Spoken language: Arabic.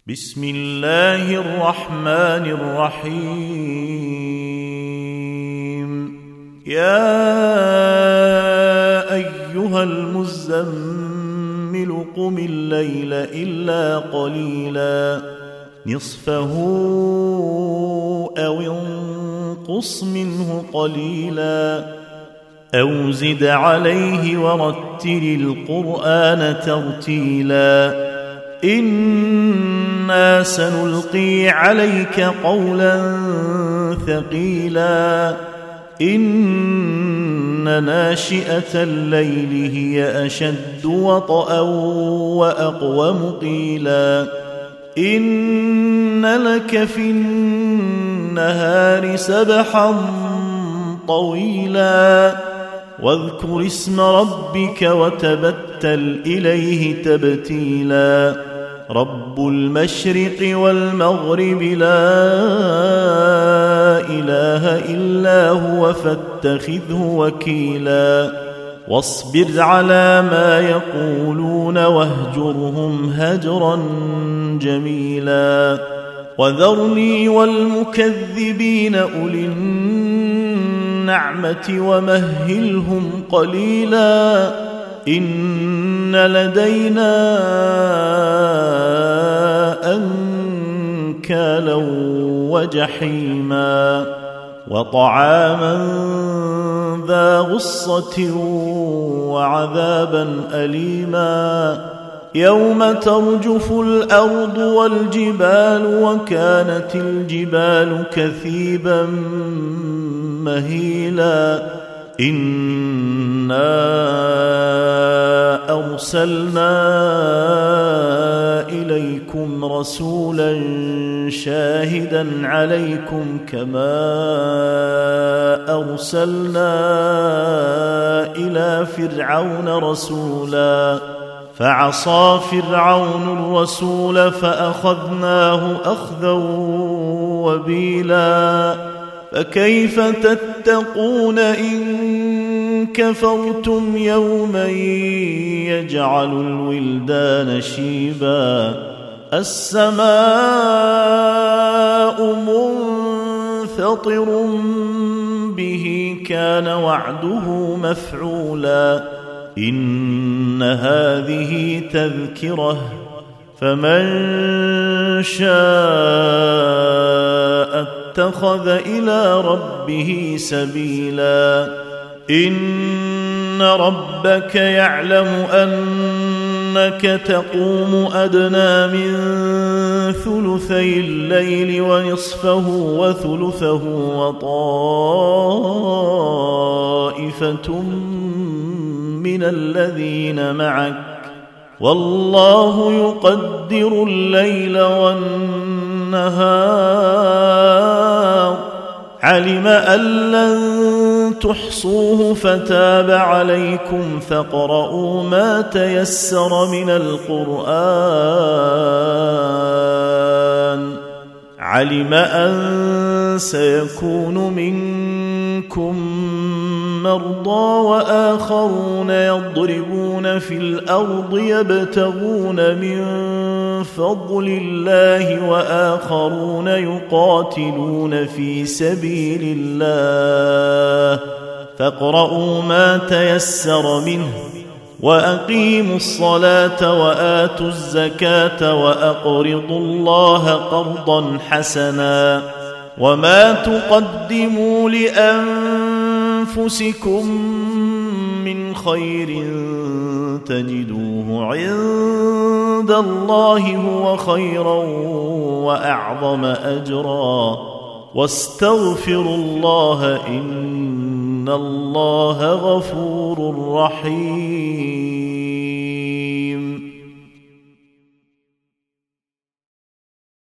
بسم الله الرحمن الرحيم. يا أيها المزمل قم الليل إلا قليلا نصفه أو انقص منه قليلا أو زد عليه ورتل القرآن ترتيلا إنا سنلقي عليك قولا ثقيلا إن ناشئة الليل هي أشد وطئا وأقوم قيلا إن لك في النهار سبحا طويلا واذكر اسم ربك وتبتل إليه تبتيلا رب المشرق والمغرب لا إله إلا هو فاتخذه وكيلا واصبر على ما يقولون واهجرهم هجرا جميلا وذرني والمكذبين أولي النعمة ومهلهم قليلا إن لدينا أنكالا وجحيما وطعاما ذا غصة وعذابا أليما يوم ترجف الأرض والجبال وكانت الجبال كثيبا مهيلا إنا أرسلنا إليكم رسولا شاهدا عليكم كما أرسلنا إلى فرعون رسولا فعصى فرعون الرسول فأخذناه أخذا وبيلا فكيف تتقون إن كفرتم يوما يجعل الولدان شيبا السماء منفطر به كان وعده مفعولا إن هذه تذكرة فمن شاء اتخذ إلى ربه سبيلا إن ربك يعلم أنك تقوم أدنى من ثلثي الليل ونصفه وثلثه وطائفة من الذين معك والله يقدر الليل والنهار علم أن لن تحصوه فتاب عليكم فاقرؤوا ما تيسر من القرآن علم أن سيكون منكم مرضى وآخرون يضربون في الأرض يبتغون من فضل الله وآخرون يقاتلون في سبيل الله فاقرؤوا ما تيسر منه وأقيموا الصلاة وآتوا الزكاة وأقرضوا الله قرضا حسنا وما تقدموا لأنفسكم من خير تجدوه عند الله هو خيرا وأعظم أجرا واستغفروا الله إن الله غفور رحيم.